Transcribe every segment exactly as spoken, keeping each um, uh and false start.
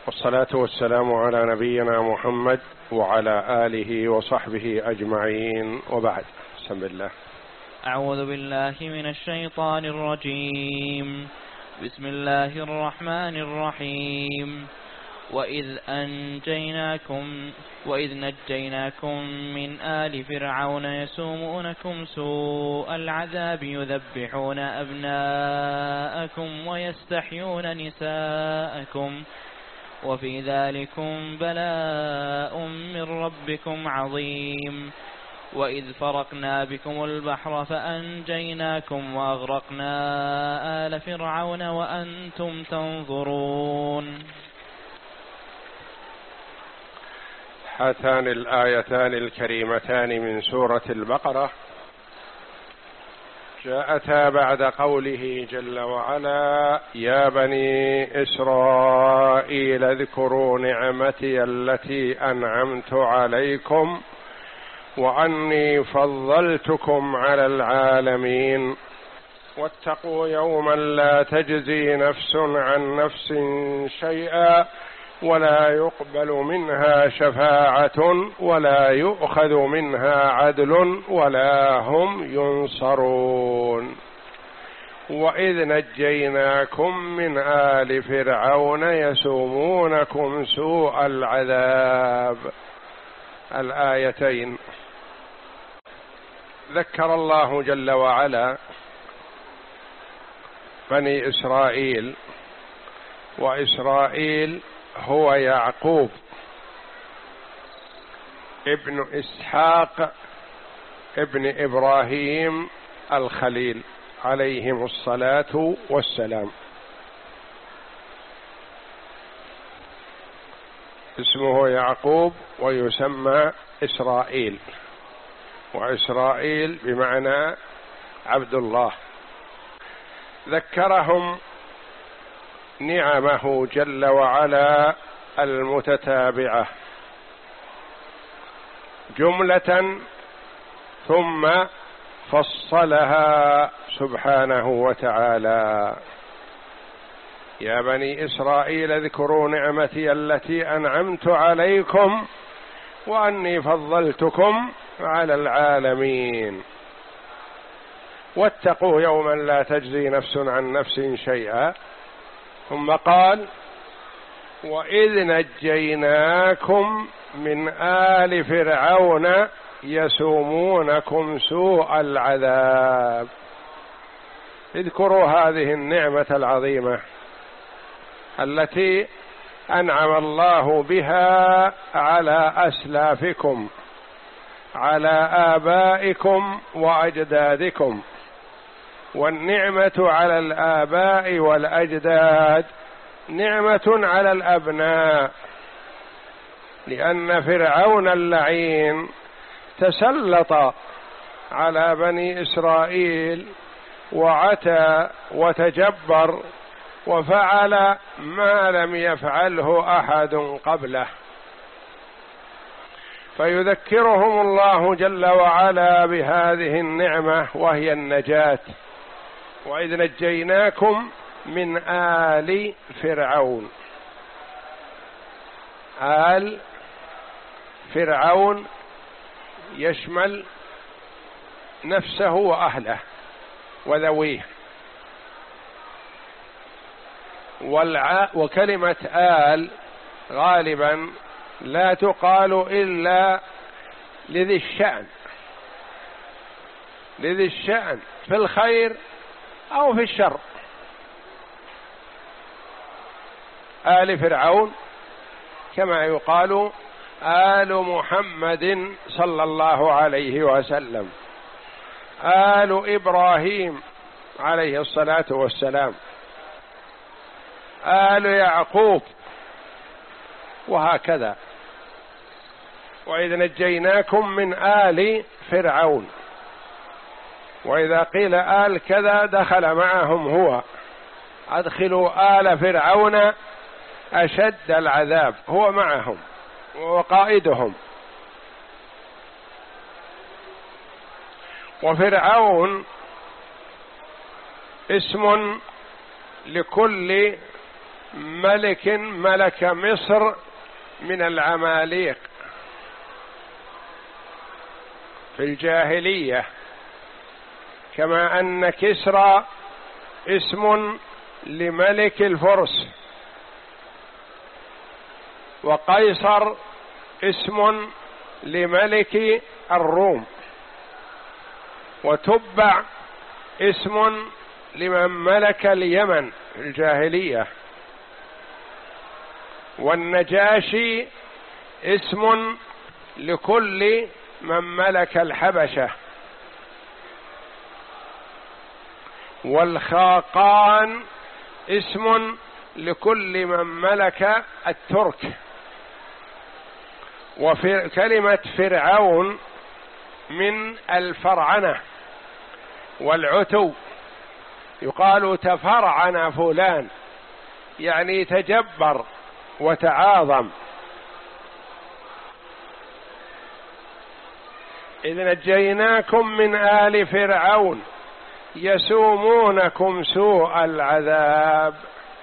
والصلاة والسلام على نبينا محمد وعلى آله وصحبه أجمعين، وبعد. بسم الله. أعوذ بالله من الشيطان الرجيم. بسم الله الرحمن الرحيم. وإذ أنجيناكم وإذ نجيناكم من آل فرعون يسومونكم سوء العذاب يذبحون أبناءكم ويستحيون نساءكم وفي ذلكم بلاء من ربكم عظيم. وإذ فرقنا بكم البحر فأنجيناكم وأغرقنا آل فرعون وأنتم تنظرون. هاتان الآيتان الكريمتان من سورة البقرة جاءتا بعد قوله جل وعلا: يا بني إسرائيل اذكروا نعمتي التي أنعمت عليكم وأني فضلتكم على العالمين واتقوا يوما لا تجزي نفس عن نفس شيئا ولا يقبل منها شفاعة ولا يؤخذ منها عدل ولا هم ينصرون. وإذ نجيناكم من آل فرعون يسومونكم سوء العذاب. الآيتين ذكر الله جل وعلا بني إسرائيل، وإسرائيل هو يعقوب ابن إسحاق ابن إبراهيم الخليل عليهم الصلاة والسلام. اسمه يعقوب ويسمى إسرائيل، وإسرائيل بمعنى عبد الله. ذكرهم نعمه جل وعلا المتتابعة جملة ثم فصلها سبحانه وتعالى: يا بني إسرائيل اذكروا نعمتي التي أنعمت عليكم وأني فضلتكم على العالمين واتقوا يوما لا تجزي نفس عن نفس شيئا. ثم قال: وإذ نجيناكم من آل فرعون يسومونكم سوء العذاب. اذكروا هذه النعمة العظيمة التي أنعم الله بها على أسلافكم، على آبائكم وأجدادكم. والنعمة على الآباء والأجداد نعمة على الأبناء، لأن فرعون اللعين تسلط على بني إسرائيل وعتى وتجبر وفعل ما لم يفعله أحد قبله، فيذكرهم الله جل وعلا بهذه النعمة وهي النجاة. وإذ نجيناكم من آل فرعون. آل فرعون يشمل نفسه وأهله وذويه، والع... وكلمة آل غالبا لا تقال إلا لذي الشأن، لذي الشأن في الخير أو في الشر. آل فرعون كما يقال آل محمد صلى الله عليه وسلم، آل إبراهيم عليه الصلاة والسلام، آل يعقوب، وهكذا. وإذ نجيناكم من آل فرعون، وإذا قيل آل كذا دخل معهم هو. أدخلوا آل فرعون أشد العذاب، هو معهم وقائدهم. وفرعون اسم لكل ملك ملك مصر من العماليق في الجاهلية، كما أن كسرى اسم لملك الفرس، وقيصر اسم لملك الروم، وتبع اسم لمن ملك اليمن في الجاهلية، والنجاشي اسم لكل من ملك الحبشة، والخاقان اسم لكل من ملك الترك. وكلمة فرعون من الفرعنة والعتو، يقال تفرعن فلان يعني تجبر وتعاظم. إذ نجيناكم من آل فرعون يسومونكم سوء العذاب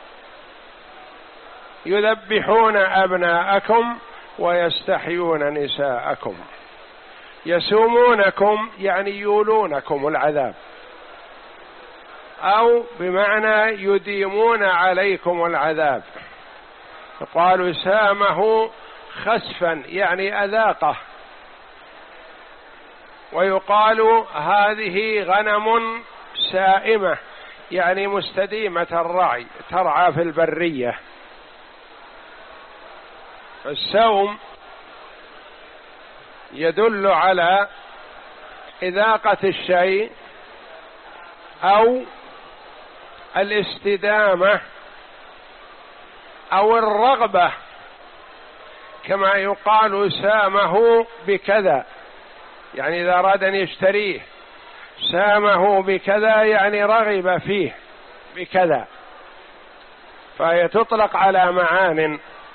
يذبحون أبناءكم ويستحيون نساءكم. يسومونكم يعني يولونكم العذاب، أو بمعنى يديمون عليكم العذاب. قالوا سامه خسفا يعني أذاقه. ويقال هذه غنم سائمة يعني مستديمة الرعي، ترعى في البرية. السوم يدل على إذاقة الشيء أو الاستدامة أو الرغبة، كما يقال سامه بكذا يعني إذا أراد أن يشتريه، سامه بكذا يعني رغب فيه بكذا، فهي تطلق على معان.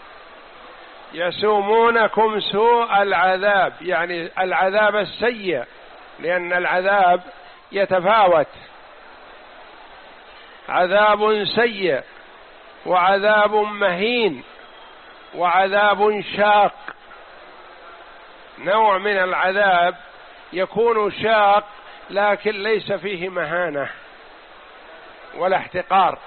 يسومونكم سوء العذاب يعني العذاب السيء، لأن العذاب يتفاوت، عذاب سيء وعذاب مهين وعذاب شاق. نوع من العذاب يكون شاق لكن ليس فيه مهانة ولا احتقار،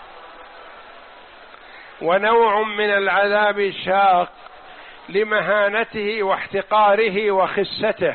ونوع من العذاب شاق لمهانته واحتقاره وخسته،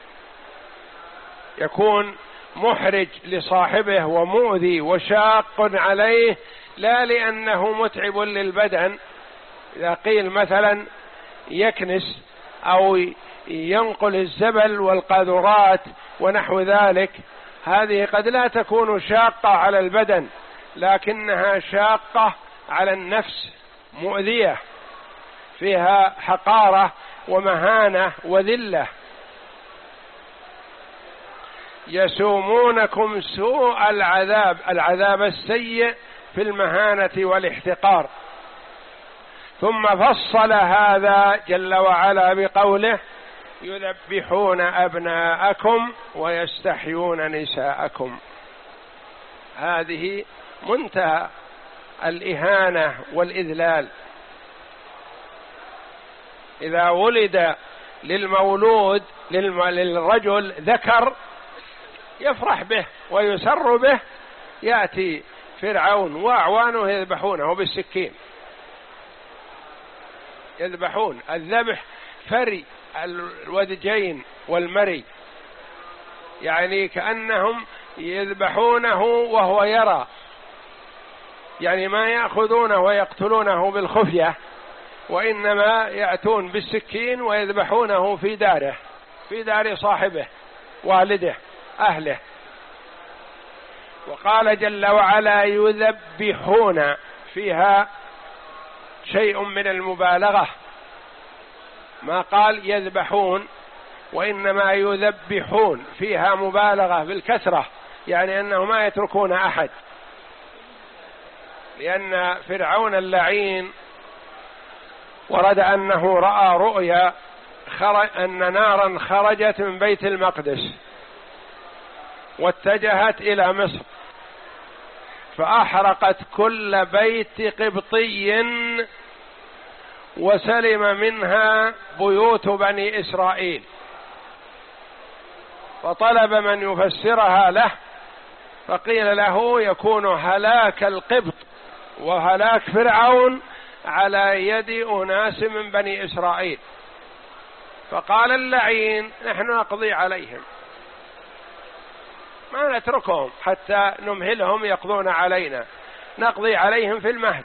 يكون محرج لصاحبه ومؤذي وشاق عليه، لا لأنه متعب للبدن. إذا قيل مثلا يكنس أو ينقل الزبل والقاذورات ونحو ذلك، هذه قد لا تكون شاقة على البدن لكنها شاقة على النفس، مؤذية فيها حقارة ومهانة وذلة. يسومونكم سوء العذاب، العذاب السيء في المهانة والاحتقار. ثم فصل هذا جل وعلا بقوله يذبحون أبناءكم ويستحيون نساءكم. هذه منتهى الإهانة والإذلال. إذا ولد للمولود للرجل ذكر يفرح به ويسر به، يأتي فرعون وأعوانه يذبحونه بالسكين، يذبحون. الذبح فري الودجين والمري، يعني كأنهم يذبحونه وهو يرى، يعني ما يأخذونه ويقتلونه بالخفية، وإنما يأتون بالسكين ويذبحونه في داره، في دار صاحبه والده أهله. وقال جل وعلا يذبحون، فيها شيء من المبالغة، ما قال يذبحون وإنما يذبحون، فيها مبالغة بالكثرة، يعني أنه ما يتركون أحد. لأن فرعون اللعين ورد أنه رأى رؤيا خرج أن نارا خرجت من بيت المقدس واتجهت إلى مصر، فأحرقت كل بيت قبطي وسلم منها بيوت بني إسرائيل. فطلب من يفسرها له، فقيل له يكون هلاك القبط وهلاك فرعون على يد أناس من بني إسرائيل. فقال اللعين نحن نقضي عليهم، ما نتركهم حتى نمهلهم يقضون علينا، نقضي عليهم في المهد.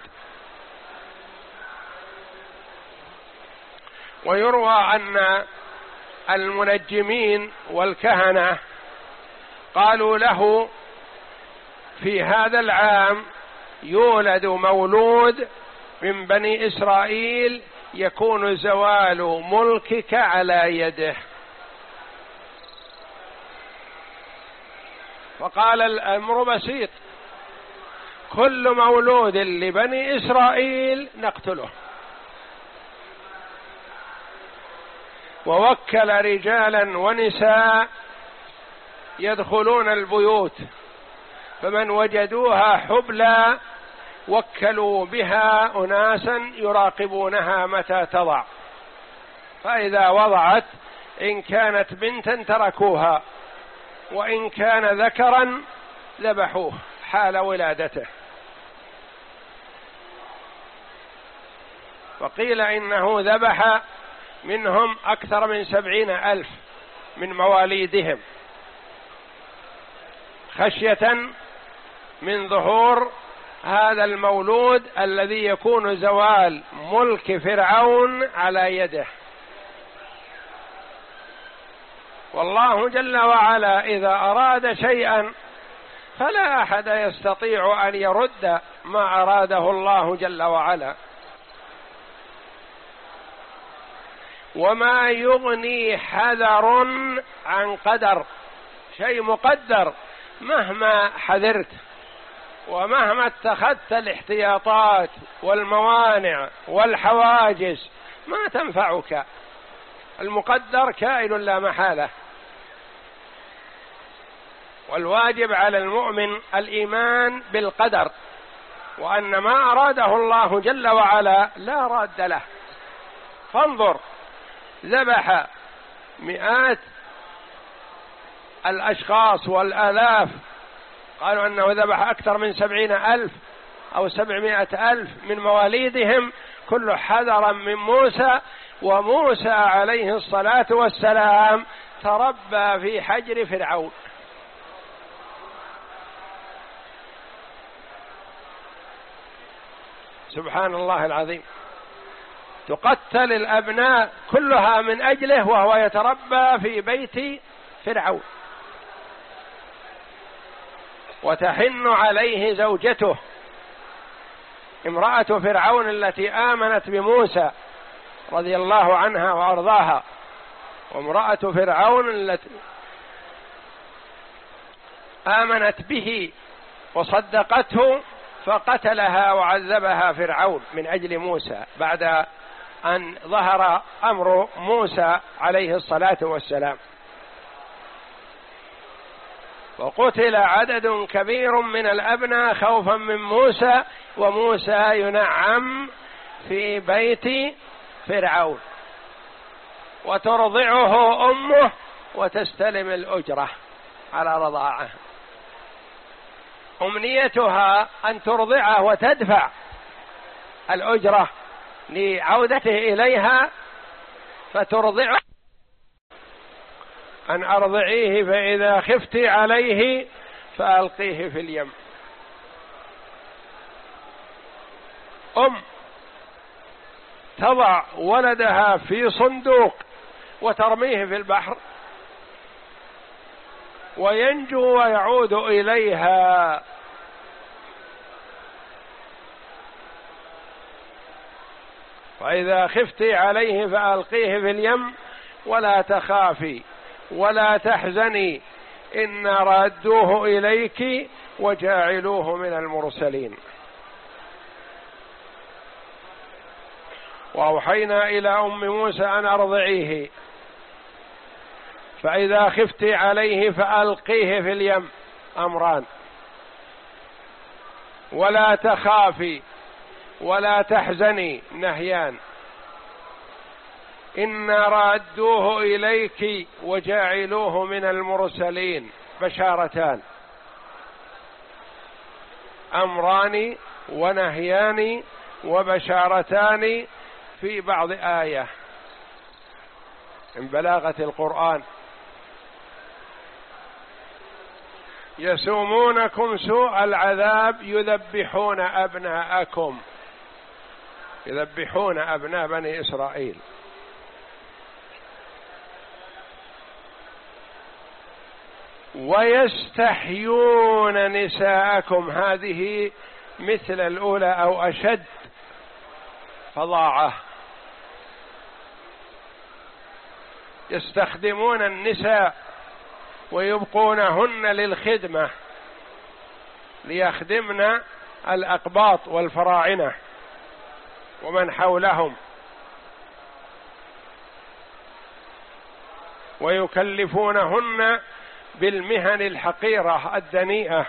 ويروى أن المنجمين والكهنة قالوا له في هذا العام يولد مولود من بني إسرائيل يكون زوال ملكك على يده. فقال الأمر بسيط، كل مولود لبني إسرائيل نقتله. ووكل رجالا ونساء يدخلون البيوت، فمن وجدوها حبلى وكلوا بها أناسا يراقبونها متى تضع، فإذا وضعت إن كانت بنتا تركوها، وإن كان ذكرا ذبحوه حال ولادته. وقيل إنه ذبح منهم أكثر من سبعين ألف من مواليدهم، خشية من ظهور هذا المولود الذي يكون زوال ملك فرعون على يده. والله جل وعلا إذا أراد شيئا فلا أحد يستطيع أن يرد ما أراده الله جل وعلا. وما يغني حذر عن قدر، شيء مقدر مهما حذرت ومهما اتخذت الاحتياطات والموانع والحواجز ما تنفعك، المقدر كائن لا محالة. والواجب على المؤمن الإيمان بالقدر، وأن ما أراده الله جل وعلا لا راد له. فانظر، ذبح مئات الأشخاص والآلاف، قالوا أنه ذبح أكثر من سبعين ألف أو سبعمائة ألف من مواليدهم، كل حذرا من موسى. وموسى عليه الصلاة والسلام تربى في حجر فرعون. سبحان الله العظيم، تقتل الأبناء كلها من أجله وهو يتربى في بيت فرعون، وتحن عليه زوجته امرأة فرعون التي آمنت بموسى رضي الله عنها وأرضاها، وامرأة فرعون التي آمنت به وصدقته فقتلها وعذبها فرعون من أجل موسى بعد أن ظهر أمر موسى عليه الصلاة والسلام. وقتل عدد كبير من الأبناء خوفا من موسى، وموسى ينعم في بيت فرعون، وترضعه أمه وتستلم الأجرة على رضاعه. أمنيتها أن ترضعه وتدفع الأجرة لعودته إليها، فترضعه أن أرضعيه فإذا خفت عليه فألقيه في اليم. أم تضع ولدها في صندوق وترميه في البحر وينجو ويعود إليها. وإذا خفت عليه فألقيه في اليم ولا تخافي ولا تحزني إن رادوه إليك وجاعلوه من المرسلين. وأوحينا إلى أم موسى أن أرضعيه فإذا خفت عليه فألقيه في اليم. أمران: ولا تخافي ولا تحزني نهيان. إنا رادوه إليك وجاعلوه من المرسلين بشارتان، أمران ونهيان وبشارتان في بعض آية من بلاغة القرآن. يسومونكم سوء العذاب يذبحون أبناءكم، يذبحون أبناء بني إسرائيل. ويستحيون نساءكم، هذه مثل الأولى أو أشد فظاعة. يستخدمون النساء ويبقونهن للخدمة ليخدمن الأقباط والفراعنة ومن حولهم، ويكلفونهن بالمهن الحقيرة الدنيئة.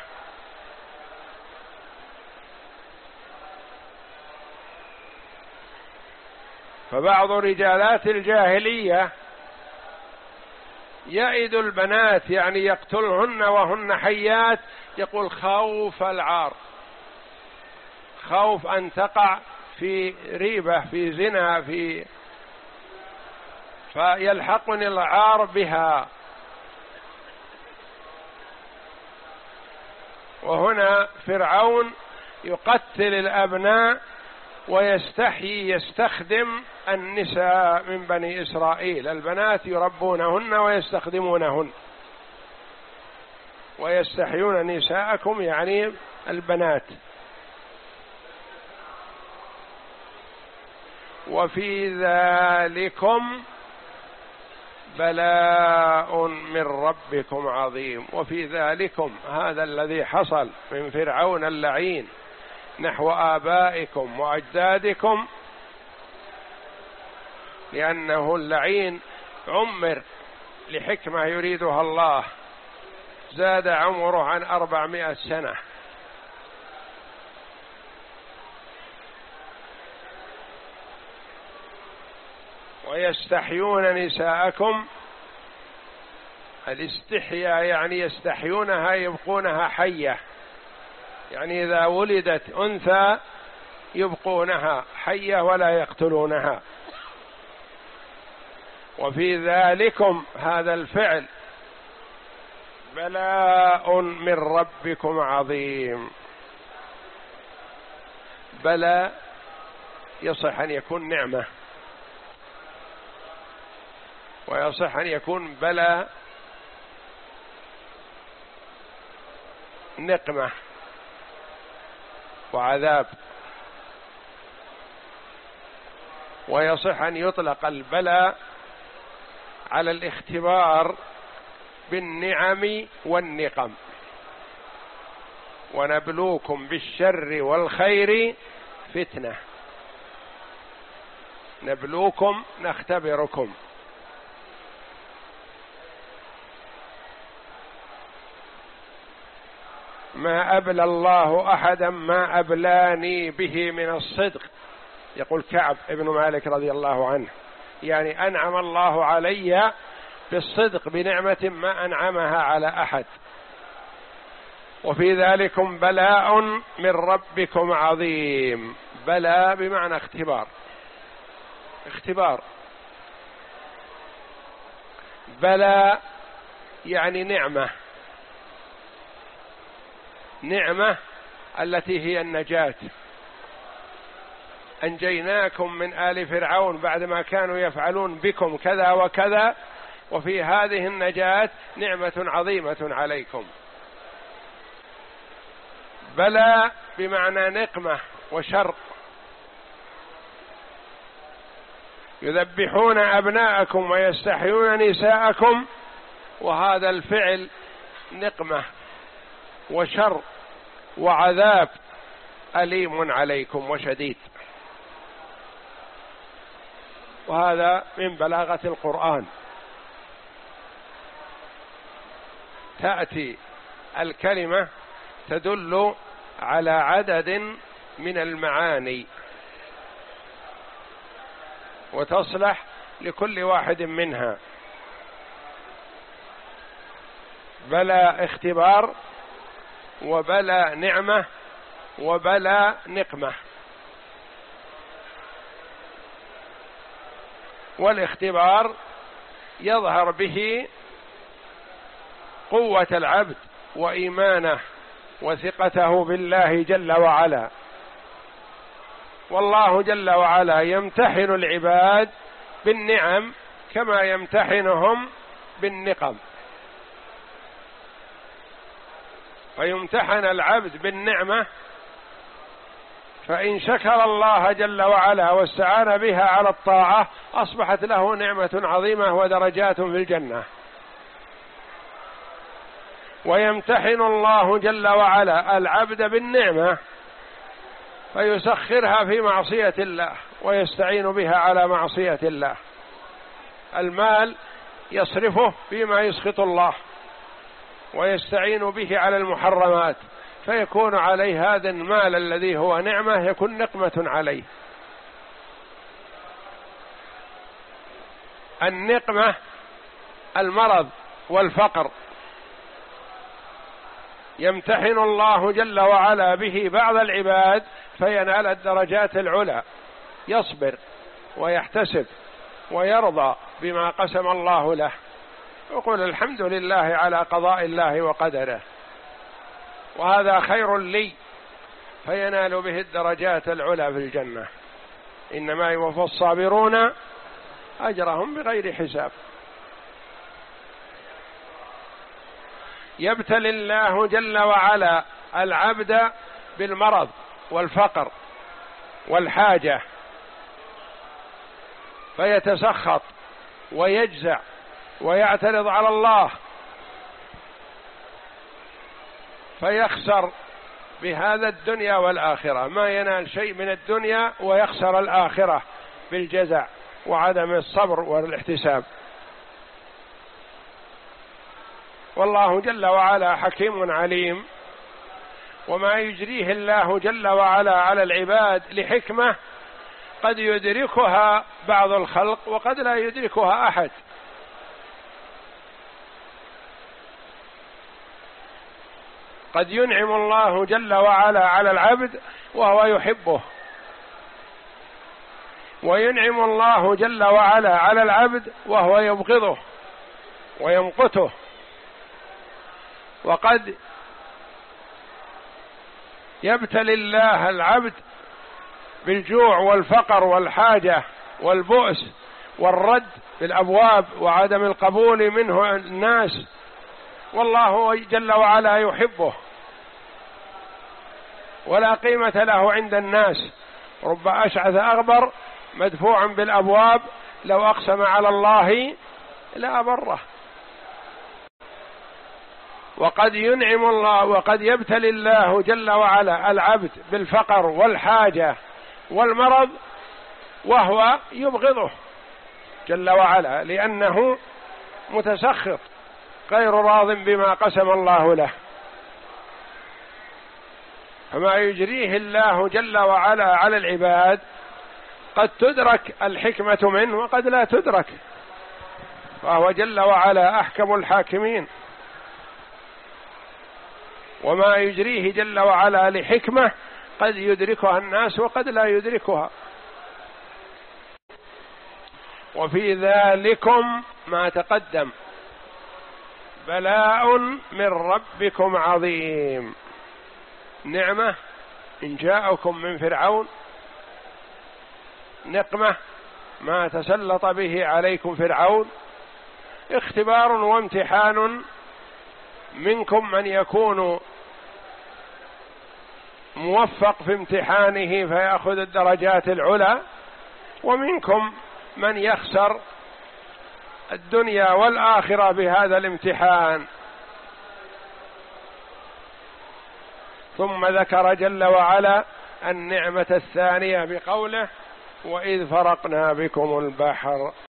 فبعض رجالات الجاهلية يئد البنات، يعني يقتلهن وهن حيات، يقول خوف العار، خوف أن تقع في ريبة، في زنا، في فيلحقني العار بها. وهنا فرعون يقتل الأبناء ويستحيي يستخدم النساء من بني إسرائيل، البنات يربونهن ويستخدمونهن. ويستحيون نساءكم يعني البنات. وفي ذلكم بلاء من ربكم عظيم. وفي ذلكم، هذا الذي حصل من فرعون اللعين نحو آبائكم وأجدادكم، لأنه اللعين عمر لحكمة يريدها الله، زاد عمره عن أربعمائة سنة. ويستحيون نساءكم، الاستحياء يعني يستحيونها يبقونها حية، يعني إذا ولدت أنثى يبقونها حية ولا يقتلونها. وفي ذلكم، هذا الفعل بلاء من ربكم عظيم. بلى يصح أن يكون نعمة، ويصح أن يكون بلى نقمة وعذاب، ويصح أن يطلق البلاء على الاختبار بالنعم والنقم. ونبلوكم بالشر والخير فتنة، نبلوكم نختبركم. ما أبلى الله أحدا ما أبلاني به من الصدق، يقول كعب ابن مالك رضي الله عنه، يعني أنعم الله علي بالصدق بنعمة ما أنعمها على أحد. وفي ذلكم بلاء من ربكم عظيم. بلاء بمعنى اختبار، اختبار. بلاء يعني نعمة، نعمة التي هي النجاة. أنجيناكم من آل فرعون بعدما كانوا يفعلون بكم كذا وكذا، وفي هذه النجاة نعمة عظيمة عليكم. بلاء بمعنى نقمة وشر. يذبحون أبناءكم ويستحيون نساءكم، وهذا الفعل نقمة وشر وعذاب أليم عليكم وشديد. وهذا من بلاغة القرآن. تأتي الكلمة تدل على عدد من المعاني وتصلح لكل واحد منها. بلى اختبار، وبلى نعمة، وبلى نقمة. والاختبار يظهر به قوة العبد وإيمانه وثقته بالله جل وعلا. والله جل وعلا يمتحن العباد بالنعم كما يمتحنهم بالنقم. فيمتحن العبد بالنعمة، فإن شكر الله جل وعلا واستعان بها على الطاعة أصبحت له نعمة عظيمة ودرجات في الجنة. ويمتحن الله جل وعلا العبد بالنعمة فيسخرها في معصية الله ويستعين بها على معصية الله. المال يصرفه فيما يسخط الله ويستعين به على المحرمات، فيكون عليه هذا المال الذي هو نعمة يكون نقمة عليه. النقمة المرض والفقر، يمتحن الله جل وعلا به بعض العباد فينال الدرجات العلى، يصبر ويحتسب ويرضى بما قسم الله له، يقول الحمد لله على قضاء الله وقدره وهذا خير لي، فينال به الدرجات العلى في الجنة. إنما يوفى الصابرون أجرهم بغير حساب. يبتلي الله جل وعلا العبد بالمرض والفقر والحاجة فيتسخط ويجزع ويعترض على الله، فيخسر بهذا الدنيا والآخرة، ما ينال شيء من الدنيا ويخسر الآخرة بالجزع وعدم الصبر والاحتساب. والله جل وعلا حكيم عليم، وما يجريه الله جل وعلا على العباد لحكمة قد يدركها بعض الخلق وقد لا يدركها أحد. قد ينعم الله جل وعلا على العبد وهو يحبه، وينعم الله جل وعلا على العبد وهو يبغضه ويمقته. وقد يبتلي الله العبد بالجوع والفقر والحاجة والبؤس والرد بالأبواب وعدم القبول منه الناس، والله جل وعلا يحبه ولا قيمة له عند الناس، رب أشعث أغبر مدفوع بالأبواب لو أقسم على الله لا بره. وقد ينعم الله وقد يبتلي الله جل وعلا العبد بالفقر والحاجة والمرض وهو يبغضه جل وعلا لأنه متسخط غير راض بما قسم الله له. فما يجريه الله جل وعلا على العباد قد تدرك الحكمة منه وقد لا تدرك، فهو جل وعلا أحكم الحاكمين. وما يجريه جل وعلا لحكمة قد يدركها الناس وقد لا يدركها. وفي ذلكم ما تقدم بلاء من ربكم عظيم، نعمة إن جاءكم من فرعون، نقمة ما تسلط به عليكم فرعون، اختبار وامتحان منكم من يكون موفق في امتحانه فيأخذ الدرجات العلى، ومنكم من يخسر الدنيا والآخرة بهذا الامتحان. ثم ذكر جل وعلا النعمة الثانية بقوله وإذ فرقنا بكم البحر